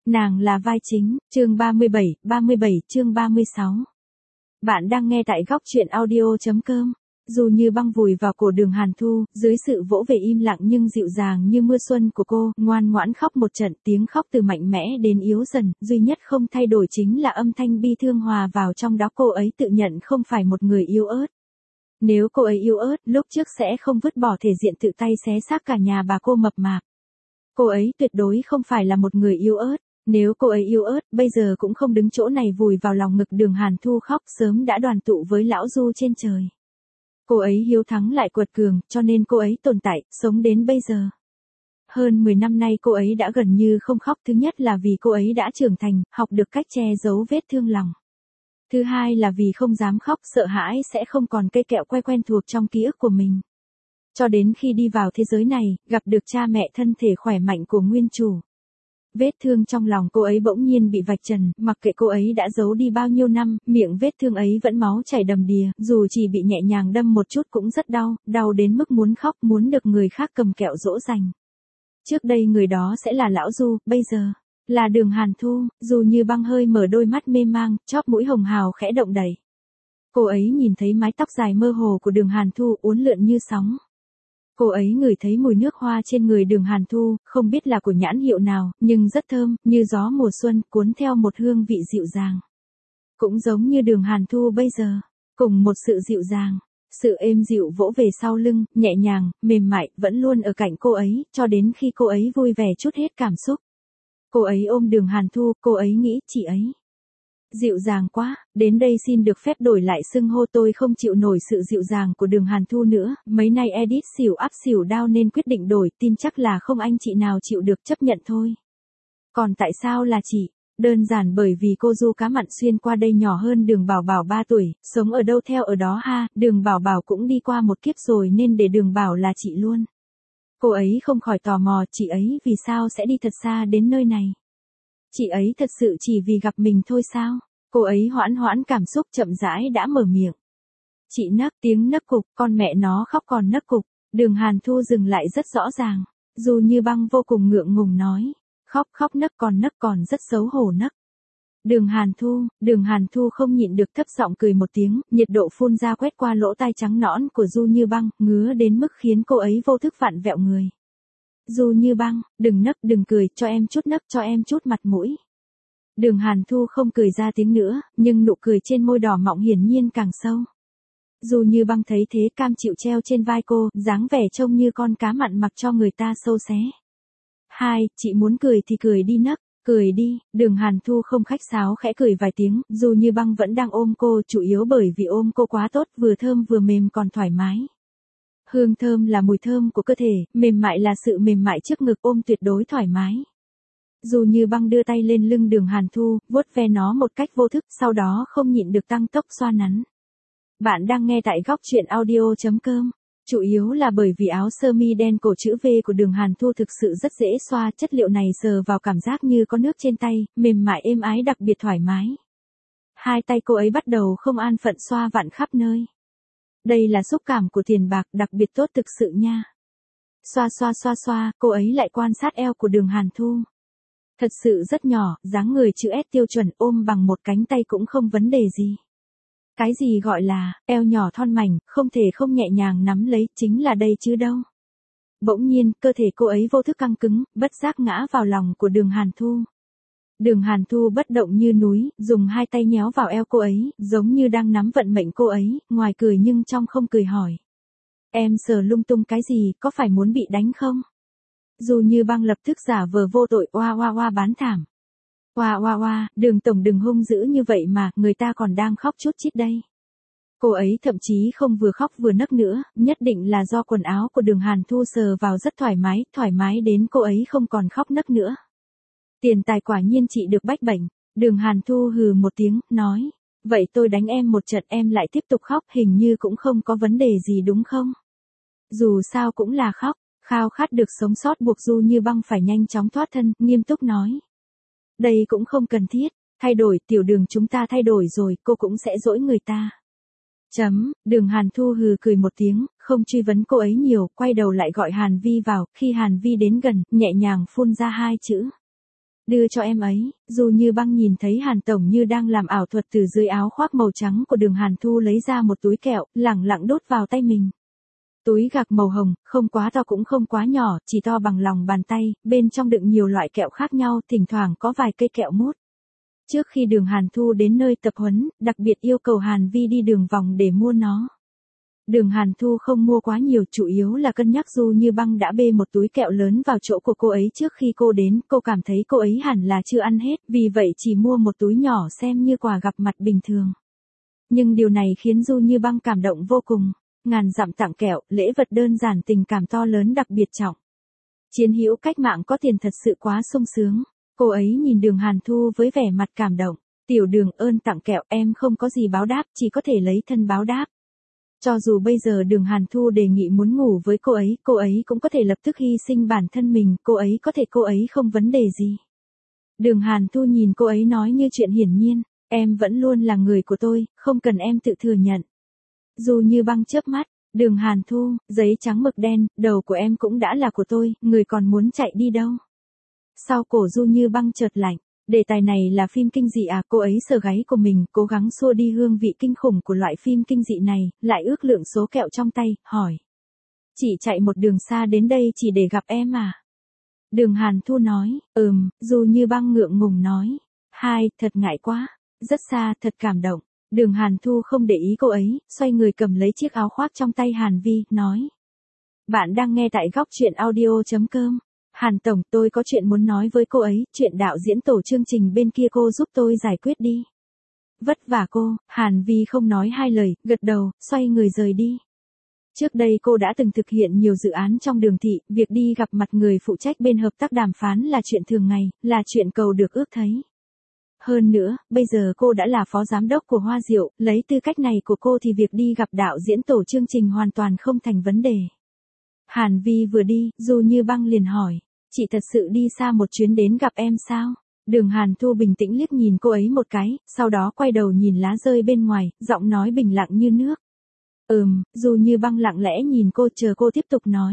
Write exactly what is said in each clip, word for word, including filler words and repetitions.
Nàng là vai chính, chương ba mươi bảy, ba mươi bảy chương ba mươi sáu. Bạn đang nghe tại góc truyện audio.com. Dù như băng vùi vào cổ Đường Hàn Thu, dưới sự vỗ về im lặng nhưng dịu dàng như mưa xuân của cô, ngoan ngoãn khóc một trận, tiếng khóc từ mạnh mẽ đến yếu dần, duy nhất không thay đổi chính là âm thanh bi thương hòa vào trong đó. Cô ấy tự nhận không phải một người yếu ớt. Nếu cô ấy yếu ớt, lúc trước sẽ không vứt bỏ thể diện tự tay xé xác cả nhà bà cô mập mạp. Cô ấy tuyệt đối không phải là một người yếu ớt. Nếu cô ấy yếu ớt, bây giờ cũng không đứng chỗ này vùi vào lòng ngực Đường Hàn Thu khóc, sớm đã đoàn tụ với lão Du trên trời. Cô ấy hiếu thắng lại quật cường, cho nên cô ấy tồn tại, sống đến bây giờ. Hơn mười năm nay cô ấy đã gần như không khóc, thứ nhất là vì cô ấy đã trưởng thành, học được cách che giấu vết thương lòng. Thứ hai là vì không dám khóc, sợ hãi sẽ không còn cây kẹo que quen thuộc trong ký ức của mình. Cho đến khi đi vào thế giới này, gặp được cha mẹ thân thể khỏe mạnh của nguyên chủ. Vết thương trong lòng cô ấy bỗng nhiên bị vạch trần, mặc kệ cô ấy đã giấu đi bao nhiêu năm, miệng vết thương ấy vẫn máu chảy đầm đìa, dù chỉ bị nhẹ nhàng đâm một chút cũng rất đau, đau đến mức muốn khóc, muốn được người khác cầm kẹo dỗ dành. Trước đây người đó sẽ là lão Du, bây giờ là Đường Hàn Thu. Dù như băng hơi mở đôi mắt mê mang, chóp mũi hồng hào khẽ động đẩy. Cô ấy nhìn thấy mái tóc dài mơ hồ của Đường Hàn Thu uốn lượn như sóng. Cô ấy ngửi thấy mùi nước hoa trên người Đường Hàn Thu, không biết là của nhãn hiệu nào, nhưng rất thơm, như gió mùa xuân, cuốn theo một hương vị dịu dàng. Cũng giống như Đường Hàn Thu bây giờ, cùng một sự dịu dàng, sự êm dịu vỗ về sau lưng, nhẹ nhàng, mềm mại, vẫn luôn ở cạnh cô ấy, cho đến khi cô ấy vui vẻ trút hết cảm xúc. Cô ấy ôm Đường Hàn Thu, cô ấy nghĩ, chị ấy dịu dàng quá, đến đây xin được phép đổi lại xưng hô, tôi không chịu nổi sự dịu dàng của Đường Hàn Thu nữa, mấy nay edit xỉu áp xỉu đau nên quyết định đổi, tin chắc là không anh chị nào chịu được, chấp nhận thôi. Còn tại sao là chị? Đơn giản bởi vì cô Du cá mặn xuyên qua đây nhỏ hơn Đường Bảo Bảo ba tuổi, sống ở đâu theo ở đó ha, Đường Bảo Bảo cũng đi qua một kiếp rồi nên để Đường Bảo là chị luôn. Cô ấy không khỏi tò mò, chị ấy vì sao sẽ đi thật xa đến nơi này? Chị ấy thật sự chỉ vì gặp mình thôi sao? Cô ấy hoãn hoãn cảm xúc, chậm rãi đã mở miệng. Chị nấc, tiếng nấc cục, con mẹ nó khóc còn nấc cục. Đường Hàn Thu dừng lại rất rõ ràng. Dù như băng vô cùng ngượng ngùng nói. Khóc khóc nấc còn nấc còn rất xấu hổ nấc. Đường Hàn Thu, Đường Hàn Thu không nhịn được thấp giọng cười một tiếng, nhiệt độ phun ra quét qua lỗ tai trắng nõn của Du Như Băng, ngứa đến mức khiến cô ấy vô thức vặn vẹo người. Du Như Băng, đừng nấc đừng cười, cho em chút nấc, cho em chút mặt mũi. Đường Hàn Thu không cười ra tiếng nữa, nhưng nụ cười trên môi đỏ mọng hiển nhiên càng sâu. Du Như Băng thấy thế cam chịu treo trên vai cô, dáng vẻ trông như con cá mặn mặc cho người ta sâu xé. Hai, chị muốn cười thì cười đi nấc, cười đi. Đường Hàn Thu không khách sáo khẽ cười vài tiếng, Du Như Băng vẫn đang ôm cô, chủ yếu bởi vì ôm cô quá tốt, vừa thơm vừa mềm còn thoải mái. Hương thơm là mùi thơm của cơ thể, mềm mại là sự mềm mại trước ngực, ôm tuyệt đối thoải mái. Dù Như Băng đưa tay lên lưng Đường Hàn Thu, vuốt ve nó một cách vô thức, sau đó không nhịn được tăng tốc xoa nắn. Bạn đang nghe tại góc truyện audio.com. Chủ yếu là bởi vì áo sơ mi đen cổ chữ V của Đường Hàn Thu thực sự rất dễ xoa, chất liệu này sờ vào cảm giác như có nước trên tay, mềm mại êm ái đặc biệt thoải mái. Hai tay cô ấy bắt đầu không an phận xoa vặn khắp nơi. Đây là xúc cảm của tiền bạc, đặc biệt tốt thực sự nha. Xoa xoa xoa xoa, cô ấy lại quan sát eo của Đường Hàn Thu. Thật sự rất nhỏ, dáng người chữ S tiêu chuẩn, ôm bằng một cánh tay cũng không vấn đề gì. Cái gì gọi là, eo nhỏ thon mảnh, không thể không nhẹ nhàng nắm lấy, chính là đây chứ đâu. Bỗng nhiên, cơ thể cô ấy vô thức căng cứng, bất giác ngã vào lòng của Đường Hàn Thu. Đường Hàn Thu bất động như núi, dùng hai tay nhéo vào eo cô ấy, giống như đang nắm vận mệnh cô ấy, ngoài cười nhưng trong không cười hỏi. Em sờ lung tung cái gì, có phải muốn bị đánh không? Dù Như Băng lập tức giả vờ vô tội, oa oa oa bán thảm. Oa oa oa, Đường tổng đừng hung dữ như vậy mà, người ta còn đang khóc chút chít đây. Cô ấy thậm chí không vừa khóc vừa nấc nữa, nhất định là do quần áo của Đường Hàn Thu sờ vào rất thoải mái, thoải mái đến cô ấy không còn khóc nấc nữa. Tiền tài quả nhiên trị được bách bệnh. Đường Hàn Thu hừ một tiếng, nói. Vậy tôi đánh em một trận em lại tiếp tục khóc, hình như cũng không có vấn đề gì đúng không? Dù sao cũng là khóc, khao khát được sống sót buộc Du Như Băng phải nhanh chóng thoát thân, nghiêm túc nói. Đây cũng không cần thiết, thay đổi, tiểu Đường chúng ta thay đổi rồi, cô cũng sẽ dỗi người ta. Chấm, Đường Hàn Thu hừ cười một tiếng, không truy vấn cô ấy nhiều, quay đầu lại gọi Hàn Vi vào, khi Hàn Vi đến gần, nhẹ nhàng phun ra hai chữ. đưa cho em ấy. Dù Như Băng nhìn thấy Hàn Tổng Như đang làm ảo thuật từ dưới áo khoác màu trắng của Đường Hàn Thu lấy ra một túi kẹo, lẳng lặng đút vào tay mình. Túi gạc màu hồng, không quá to cũng không quá nhỏ, chỉ to bằng lòng bàn tay, bên trong đựng nhiều loại kẹo khác nhau, thỉnh thoảng có vài cây kẹo mút. Trước khi Đường Hàn Thu đến nơi tập huấn, đặc biệt yêu cầu Hàn Vi đi đường vòng để mua nó. Đường Hàn Thu không mua quá nhiều, chủ yếu là cân nhắc Du Như Băng đã bê một túi kẹo lớn vào chỗ của cô ấy trước khi cô đến, cô cảm thấy cô ấy hẳn là chưa ăn hết, vì vậy chỉ mua một túi nhỏ xem như quà gặp mặt bình thường. Nhưng điều này khiến Du Như Băng cảm động vô cùng. Ngàn dặm tặng kẹo, lễ vật đơn giản, tình cảm to lớn đặc biệt trọng. Chiến hữu cách mạng có tiền thật sự quá sung sướng. Cô ấy nhìn Đường Hàn Thu với vẻ mặt cảm động. Tiểu Đường ơn tặng kẹo, em không có gì báo đáp, chỉ có thể lấy thân báo đáp. Cho dù bây giờ Đường Hàn Thu đề nghị muốn ngủ với cô ấy, cô ấy cũng có thể lập tức hy sinh bản thân mình, cô ấy có thể cô ấy không vấn đề gì. Đường Hàn Thu nhìn cô ấy nói như chuyện hiển nhiên, em vẫn luôn là người của tôi, không cần em tự thừa nhận. Du Như Băng chớp mắt, Đường Hàn Thu, giấy trắng mực đen, đầu của em cũng đã là của tôi, người còn muốn chạy đi đâu. Sau cổ Du Như Băng chợt lạnh, đề tài này là phim kinh dị à, cô ấy sờ gáy của mình, cố gắng xua đi hương vị kinh khủng của loại phim kinh dị này, lại ước lượng số kẹo trong tay, hỏi. Chỉ chạy một đường xa đến đây chỉ để gặp em à? Đường Hàn Thu nói, ừm, Du Như Băng ngượng ngùng nói. Hai, thật ngại quá, rất xa, thật cảm động. Đường Hàn Thu không để ý cô ấy, xoay người cầm lấy chiếc áo khoác trong tay Hàn Vi, nói. Bạn đang nghe tại góc truyện audio.com. Hàn Tổng, tôi có chuyện muốn nói với cô ấy, chuyện đạo diễn tổ chương trình bên kia cô giúp tôi giải quyết đi. Vất vả cô, Hàn Vi không nói hai lời, gật đầu, xoay người rời đi. Trước đây cô đã từng thực hiện nhiều dự án trong Đường thị, việc đi gặp mặt người phụ trách bên hợp tác đàm phán là chuyện thường ngày, là chuyện cầu được ước thấy. Hơn nữa, bây giờ cô đã là phó giám đốc của Hoa Diệu, lấy tư cách này của cô thì việc đi gặp đạo diễn tổ chương trình hoàn toàn không thành vấn đề. Hàn Vi vừa đi, Du Như Băng liền hỏi, chị thật sự đi xa một chuyến đến gặp em sao? Đường Hàn Thu bình tĩnh liếc nhìn cô ấy một cái, sau đó quay đầu nhìn lá rơi bên ngoài, giọng nói bình lặng như nước. Ừm, Du Như Băng lặng lẽ nhìn cô, chờ cô tiếp tục nói.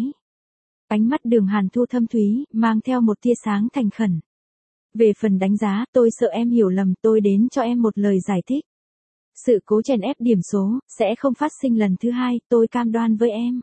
Ánh mắt Đường Hàn Thu thâm thúy, mang theo một tia sáng thành khẩn. Về phần đánh giá, tôi sợ em hiểu lầm, tôi đến cho em một lời giải thích. Sự cố chèn ép điểm số, sẽ không phát sinh lần thứ hai, tôi cam đoan với em.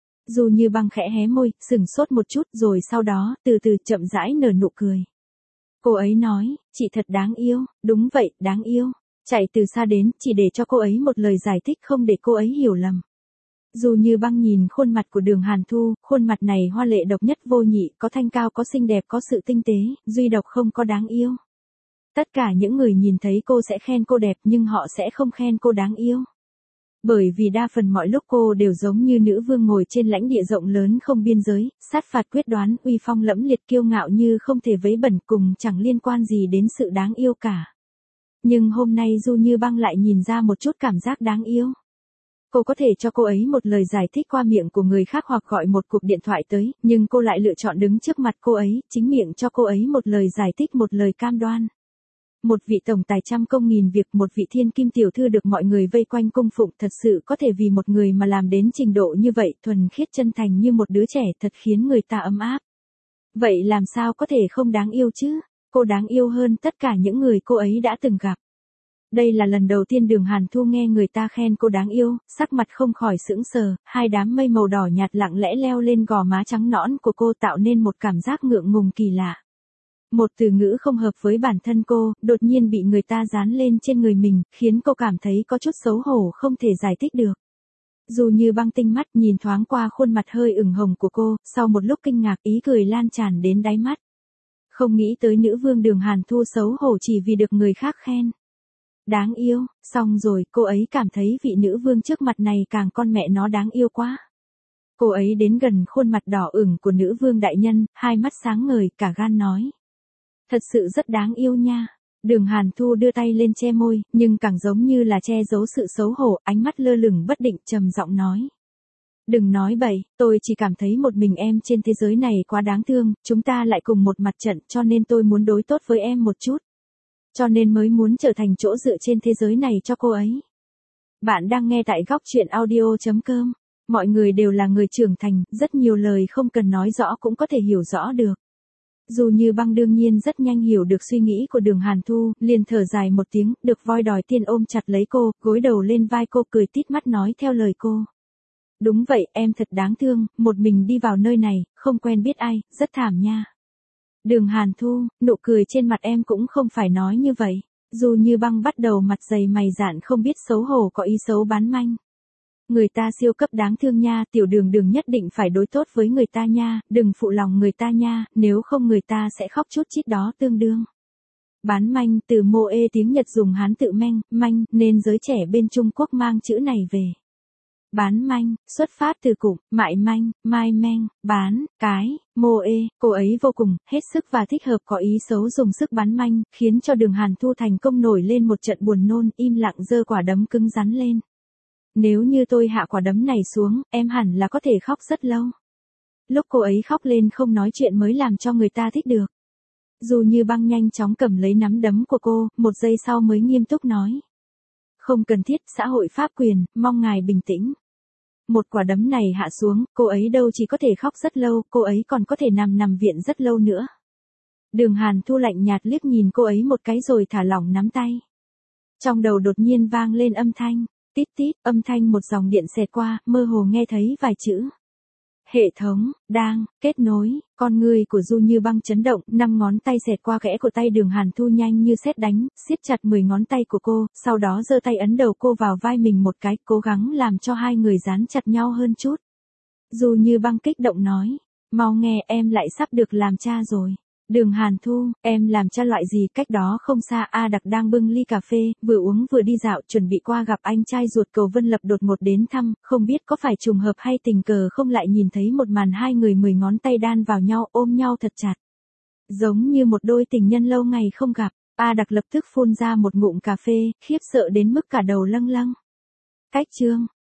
Du Như Băng khẽ hé môi, sừng sốt một chút rồi sau đó, từ từ chậm rãi nở nụ cười. Cô ấy nói, chị thật đáng yêu, đúng vậy, đáng yêu. Chạy từ xa đến, chỉ để cho cô ấy một lời giải thích không để cô ấy hiểu lầm. Du Như Băng nhìn khuôn mặt của Đường Hàn Thu, khuôn mặt này hoa lệ độc nhất vô nhị, có thanh cao, có xinh đẹp, có sự tinh tế, duy độc không có đáng yêu. Tất cả những người nhìn thấy cô sẽ khen cô đẹp nhưng họ sẽ không khen cô đáng yêu. Bởi vì đa phần mọi lúc cô đều giống như nữ vương ngồi trên lãnh địa rộng lớn không biên giới, sát phạt quyết đoán, uy phong lẫm liệt, kiêu ngạo như không thể vấy bẩn, cùng chẳng liên quan gì đến sự đáng yêu cả. Nhưng hôm nay Du Như Băng lại nhìn ra một chút cảm giác đáng yêu. Cô có thể cho cô ấy một lời giải thích qua miệng của người khác hoặc gọi một cuộc điện thoại tới, nhưng cô lại lựa chọn đứng trước mặt cô ấy, chính miệng cho cô ấy một lời giải thích, một lời cam đoan. Một vị tổng tài trăm công nghìn việc, một vị thiên kim tiểu thư được mọi người vây quanh cung phụng, thật sự có thể vì một người mà làm đến trình độ như vậy, thuần khiết chân thành như một đứa trẻ, thật khiến người ta ấm áp. Vậy làm sao có thể không đáng yêu chứ? Cô đáng yêu hơn tất cả những người cô ấy đã từng gặp. Đây là lần đầu tiên Đường Hàn Thu nghe người ta khen cô đáng yêu, sắc mặt không khỏi sững sờ, hai đám mây màu đỏ nhạt lặng lẽ leo lên gò má trắng nõn của cô tạo nên một cảm giác ngượng ngùng kỳ lạ. Một từ ngữ không hợp với bản thân cô, đột nhiên bị người ta dán lên trên người mình, khiến cô cảm thấy có chút xấu hổ không thể giải thích được. Dù Như Băng tinh mắt nhìn thoáng qua khuôn mặt hơi ửng hồng của cô, sau một lúc kinh ngạc ý cười lan tràn đến đáy mắt. Không nghĩ tới nữ vương Đường Hàn Thu xấu hổ chỉ vì được người khác khen. Đáng yêu, xong rồi, cô ấy cảm thấy vị nữ vương trước mặt này càng con mẹ nó đáng yêu quá. Cô ấy đến gần khuôn mặt đỏ ửng của nữ vương đại nhân, hai mắt sáng ngời, cả gan nói. Thật sự rất đáng yêu nha. Đường Hàn Thu đưa tay lên che môi, nhưng càng giống như là che giấu sự xấu hổ, ánh mắt lơ lửng bất định, trầm giọng nói. Đừng nói bậy, tôi chỉ cảm thấy một mình em trên thế giới này quá đáng thương, chúng ta lại cùng một mặt trận, cho nên tôi muốn đối tốt với em một chút. Cho nên mới muốn trở thành chỗ dựa trên thế giới này cho cô ấy. Bạn đang nghe tại góc truyện audio.com. Mọi người đều là người trưởng thành, rất nhiều lời không cần nói rõ cũng có thể hiểu rõ được. Dù Như Băng đương nhiên rất nhanh hiểu được suy nghĩ của Đường Hàn Thu, liền thở dài một tiếng, được voi đòi tiên ôm chặt lấy cô, gối đầu lên vai cô cười tít mắt nói theo lời cô. Đúng vậy, em thật đáng thương, một mình đi vào nơi này, không quen biết ai, rất thảm nha. Đường Hàn Thu, nụ cười trên mặt em cũng không phải nói như vậy. Dù Như Băng bắt đầu mặt dày mày dạn không biết xấu hổ có ý xấu bán manh. Người ta siêu cấp đáng thương nha, tiểu Đường Đường nhất định phải đối tốt với người ta nha, đừng phụ lòng người ta nha, nếu không người ta sẽ khóc chút chít đó tương đương. Bán manh từ mô ê tiếng Nhật dùng Hán tự manh, manh, nên giới trẻ bên Trung Quốc mang chữ này về. Bán manh, xuất phát từ cụm, mại manh, mai manh, bán, cái, mô ê, cô ấy vô cùng, hết sức và thích hợp có ý xấu dùng sức bán manh, khiến cho Đường Hàn Thu thành công nổi lên một trận buồn nôn, im lặng giơ quả đấm cứng rắn lên. Nếu như tôi hạ quả đấm này xuống, em hẳn là có thể khóc rất lâu. Lúc cô ấy khóc lên không nói chuyện mới làm cho người ta thích được. Dù Như Băng nhanh chóng cầm lấy nắm đấm của cô, một giây sau mới nghiêm túc nói. Không cần thiết, xã hội pháp quyền, mong ngài bình tĩnh. Một quả đấm này hạ xuống, cô ấy đâu chỉ có thể khóc rất lâu, cô ấy còn có thể nằm nằm viện rất lâu nữa. Đường Hàn Thu lạnh nhạt liếc nhìn cô ấy một cái rồi thả lỏng nắm tay. Trong đầu đột nhiên vang lên âm thanh, tít tít, âm thanh một dòng điện xẹt qua, mơ hồ nghe thấy vài chữ. Hệ thống, đang, kết nối, con người của Du Như Băng chấn động, năm ngón tay xẹt qua kẽ của tay Đường Hàn Thu nhanh như sét đánh, siết chặt mười ngón tay của cô, sau đó giơ tay ấn đầu cô vào vai mình một cái, cố gắng làm cho hai người dán chặt nhau hơn chút. Du Như Băng kích động nói, mau nghe em lại sắp được làm cha rồi. Đường Hàn Thu, em làm cha loại gì, cách đó không xa A Đặc đang bưng ly cà phê, vừa uống vừa đi dạo chuẩn bị qua gặp anh trai ruột Cầu Vân Lập đột ngột đến thăm, không biết có phải trùng hợp hay tình cờ không lại nhìn thấy một màn hai người mười ngón tay đan vào nhau ôm nhau thật chặt. Giống như một đôi tình nhân lâu ngày không gặp, A Đặc lập tức phun ra một ngụm cà phê, khiếp sợ đến mức cả đầu lâng lâng. Cách chương